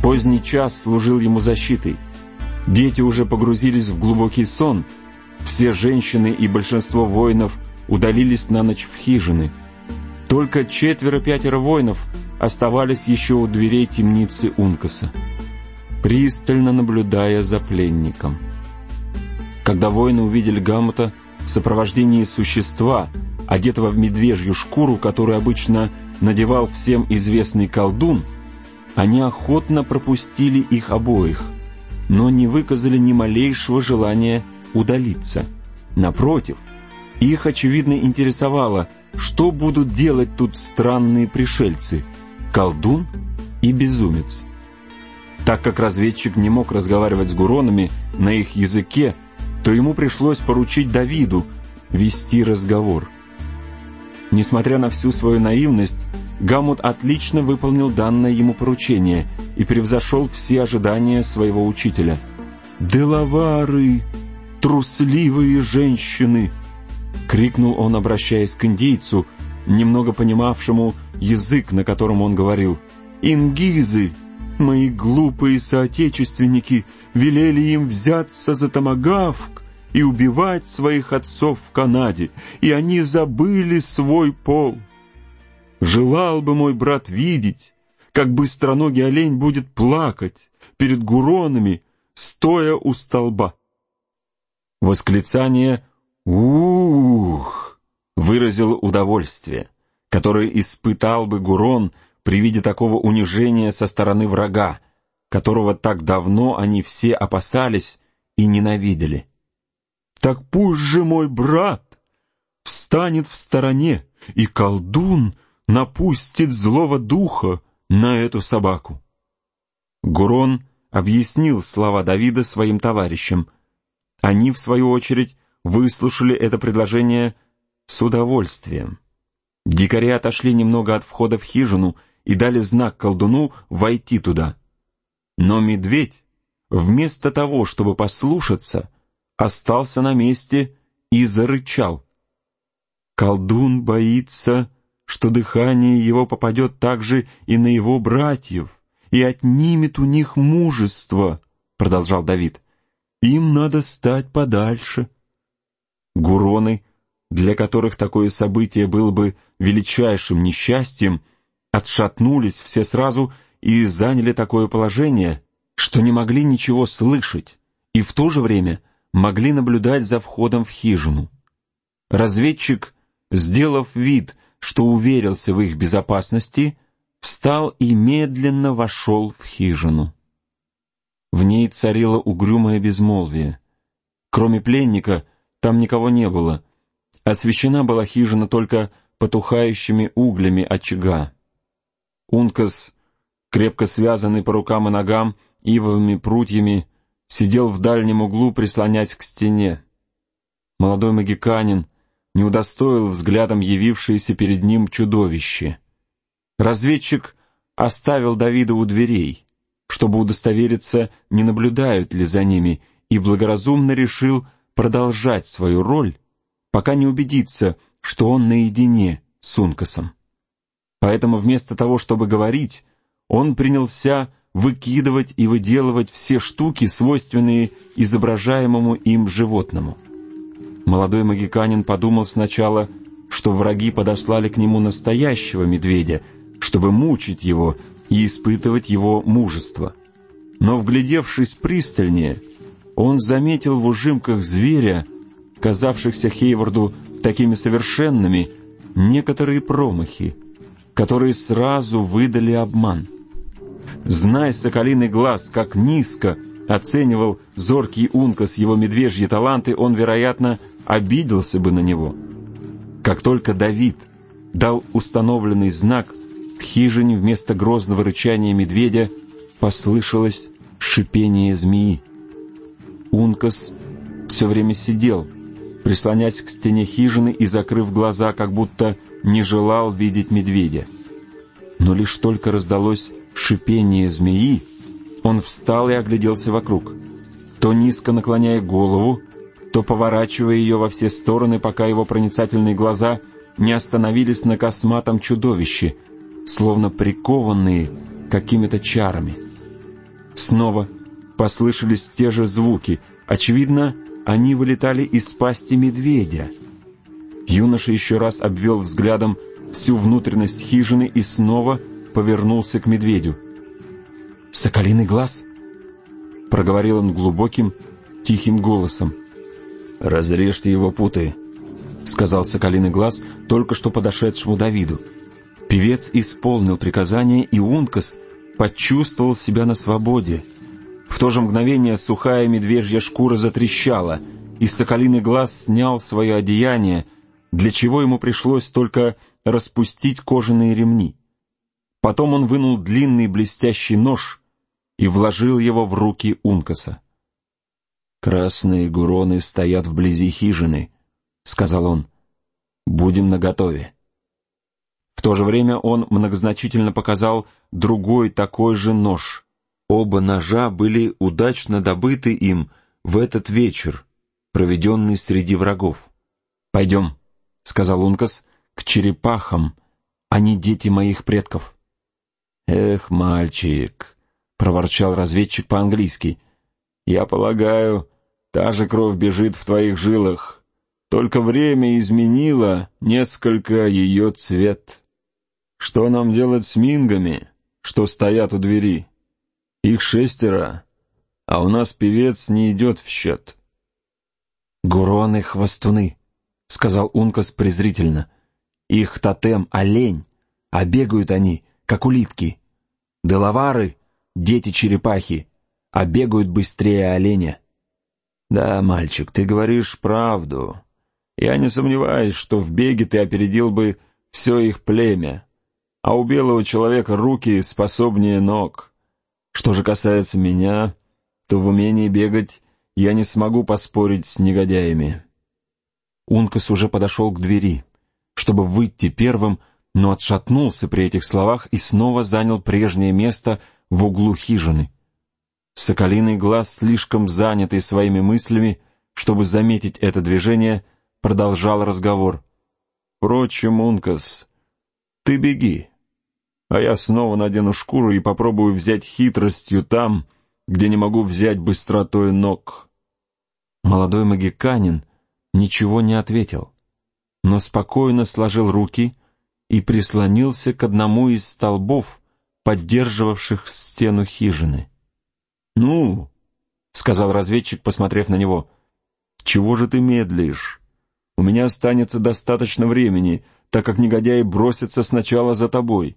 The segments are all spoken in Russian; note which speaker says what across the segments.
Speaker 1: Поздний час служил ему защитой. Дети уже погрузились в глубокий сон. Все женщины и большинство воинов удалились на ночь в хижины. Только 4-5 воинов оставались еще у дверей темницы Ункаса, пристально наблюдая за пленником. Когда воины увидели Гамута в сопровождении существа, одетого в медвежью шкуру, которую обычно надевал всем известный колдун, они охотно пропустили их обоих, но не выказали ни малейшего желания удалиться. Напротив, их, очевидно, интересовало, что будут делать тут странные пришельцы, колдун и безумец. Так как разведчик не мог разговаривать с гуронами на их языке, то ему пришлось поручить Давиду вести разговор. Несмотря на всю свою наивность, Гамут отлично выполнил данное ему поручение и превзошел все ожидания своего учителя. «Делавары, трусливые женщины!» — крикнул он, обращаясь к индейцу, немного понимавшему язык, на котором он говорил. «Ингизы, мои глупые соотечественники, велели им взяться за томагавк и убивать своих отцов в Канаде, и они забыли свой пол. Желал бы мой брат видеть, как быстроногий олень будет плакать перед гуронами, стоя у столба». Восклицание «Ух!» выразило удовольствие, которое испытал бы Гурон при виде такого унижения со стороны врага, которого так давно они все опасались и ненавидели. «Так пусть же мой брат встанет в стороне, и колдун напустит злого духа на эту собаку». Гурон объяснил слова Давида своим товарищам. Они, в свою очередь, выслушали это предложение с удовольствием. Дикари отошли немного от входа в хижину и дали знак колдуну войти туда. Но медведь, вместо того, чтобы послушаться, остался на месте и зарычал. «Колдун боится, что дыхание его попадет также и на его братьев, и отнимет у них мужество», — продолжал Давид. «Им надо стать подальше». Гуроны, для которых такое событие было бы величайшим несчастьем, отшатнулись все сразу и заняли такое положение, что не могли ничего слышать, и в то же время могли наблюдать за входом в хижину. Разведчик, сделав вид, что уверился в их безопасности, встал и медленно вошел в хижину. В ней царило угрюмое безмолвие. Кроме пленника, там никого не было. Освещена была хижина только потухающими углями очага. Ункас, крепко связанный по рукам и ногам ивовыми прутьями, сидел в дальнем углу, прислонясь к стене. Молодой магиканин не удостоил взглядом явившееся перед ним чудовище. Разведчик оставил Давида у дверей, чтобы удостовериться, не наблюдают ли за ними, и благоразумно решил продолжать свою роль, пока не убедится, что он наедине с Ункасом. Поэтому вместо того, чтобы говорить, он принялся выкидывать и выделывать все штуки, свойственные изображаемому им животному. Молодой магиканин подумал сначала, что враги подослали к нему настоящего медведя, чтобы мучить его и испытывать его мужество. Но, вглядевшись пристальнее, он заметил в ужимках зверя, казавшихся Хейварду такими совершенными, некоторые промахи, которые сразу выдали обман. Зная соколиный глаз, как низко оценивал зоркий Ункас его медвежьи таланты, он, вероятно, обиделся бы на него. Как только Давид дал установленный знак, в хижине вместо грозного рычания медведя послышалось шипение змеи. Ункас все время сидел, прислонясь к стене хижины и закрыв глаза, как будто не желал видеть медведя. Но лишь только раздалось шипение змеи, он встал и огляделся вокруг, то низко наклоняя голову, то поворачивая ее во все стороны, пока его проницательные глаза не остановились на косматом чудовище, словно прикованные какими-то чарами. Снова послышались те же звуки. Очевидно, они вылетали из пасти медведя. Юноша еще раз обвел взглядом всю внутренность хижины и снова повернулся к медведю. «Соколиный глаз?» — проговорил он глубоким, тихим голосом. «Разрежьте его путы», — сказал Соколиный глаз только что подошедшему Давиду. Певец исполнил приказание, и Ункас почувствовал себя на свободе. В то же мгновение сухая медвежья шкура затрещала, и Соколиный глаз снял свое одеяние, для чего ему пришлось только распустить кожаные ремни. Потом он вынул длинный блестящий нож и вложил его в руки Ункаса. «Красные гуроны стоят вблизи хижины», — сказал он. «Будем наготове». В то же время он многозначительно показал другой такой же нож. Оба ножа были удачно добыты им в этот вечер, проведенный среди врагов. «Пойдем», — сказал Ункас, — «к черепахам, они дети моих предков». «Эх, мальчик», — проворчал разведчик по-английски, — «я полагаю, та же кровь бежит в твоих жилах, только время изменило несколько ее цвет. Что нам делать с мингами, что стоят у двери? Их 6, а у нас певец не идет в счет». «Гуроны-хвостуны», — сказал Ункас презрительно. «Их тотем — олень, а бегают они, как улитки. Делавары — дети-черепахи, а бегают быстрее оленя». «Да, мальчик, ты говоришь правду. Я не сомневаюсь, что в беге ты опередил бы все их племя, а у белого человека руки способнее ног. Что же касается меня, то в умении бегать я не смогу поспорить с негодяями». Ункас уже подошел к двери, чтобы выйти первым, но отшатнулся при этих словах и снова занял прежнее место в углу хижины. Соколиный глаз, слишком занятый своими мыслями, чтобы заметить это движение, продолжал разговор. «Впрочем, Ункас, ты беги, а я снова надену шкуру и попробую взять хитростью там, где не могу взять быстротой ног». Молодой магиканин ничего не ответил, но спокойно сложил руки и прислонился к одному из столбов, поддерживавших стену хижины. «Ну», — сказал разведчик, посмотрев на него, — «чего же ты медлишь? У меня останется достаточно времени, так как негодяи бросятся сначала за тобой».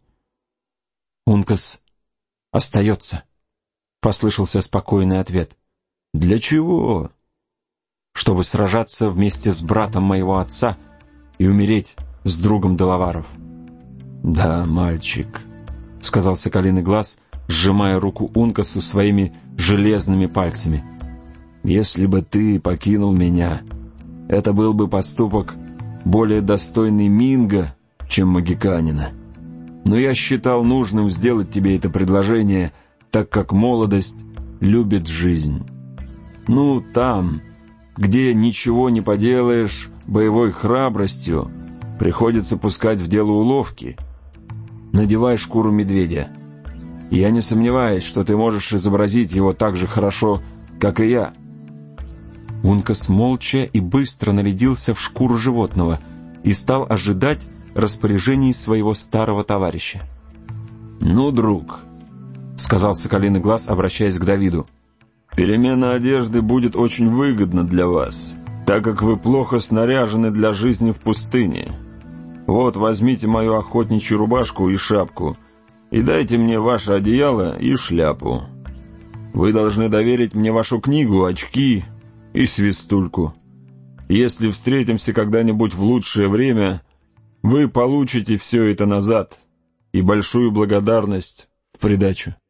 Speaker 1: «Ункас остается», — послышался спокойный ответ. «Для чего?» «Чтобы сражаться вместе с братом моего отца и умереть с другом Делаваров». «Да, мальчик», — сказал Соколиный глаз, сжимая руку Ункасу своими железными пальцами. «Если бы ты покинул меня, это был бы поступок более достойный Минга, чем магиканина. Но я считал нужным сделать тебе это предложение, так как молодость любит жизнь. Ну, там, где ничего не поделаешь, боевой храбростью приходится пускать в дело уловки. Надевай шкуру медведя. Я не сомневаюсь, что ты можешь изобразить его так же хорошо, как и я». Ункас молча и быстро нарядился в шкуру животного и стал ожидать распоряжений своего старого товарища. «Ну, друг», — сказал Соколиный глаз, обращаясь к Давиду, — «перемена одежды будет очень выгодна для вас, так как вы плохо снаряжены для жизни в пустыне. Вот, возьмите мою охотничью рубашку и шапку, и дайте мне ваше одеяло и шляпу. Вы должны доверить мне вашу книгу, очки и свистульку. Если встретимся когда-нибудь в лучшее время, вы получите все это назад и большую благодарность в придачу».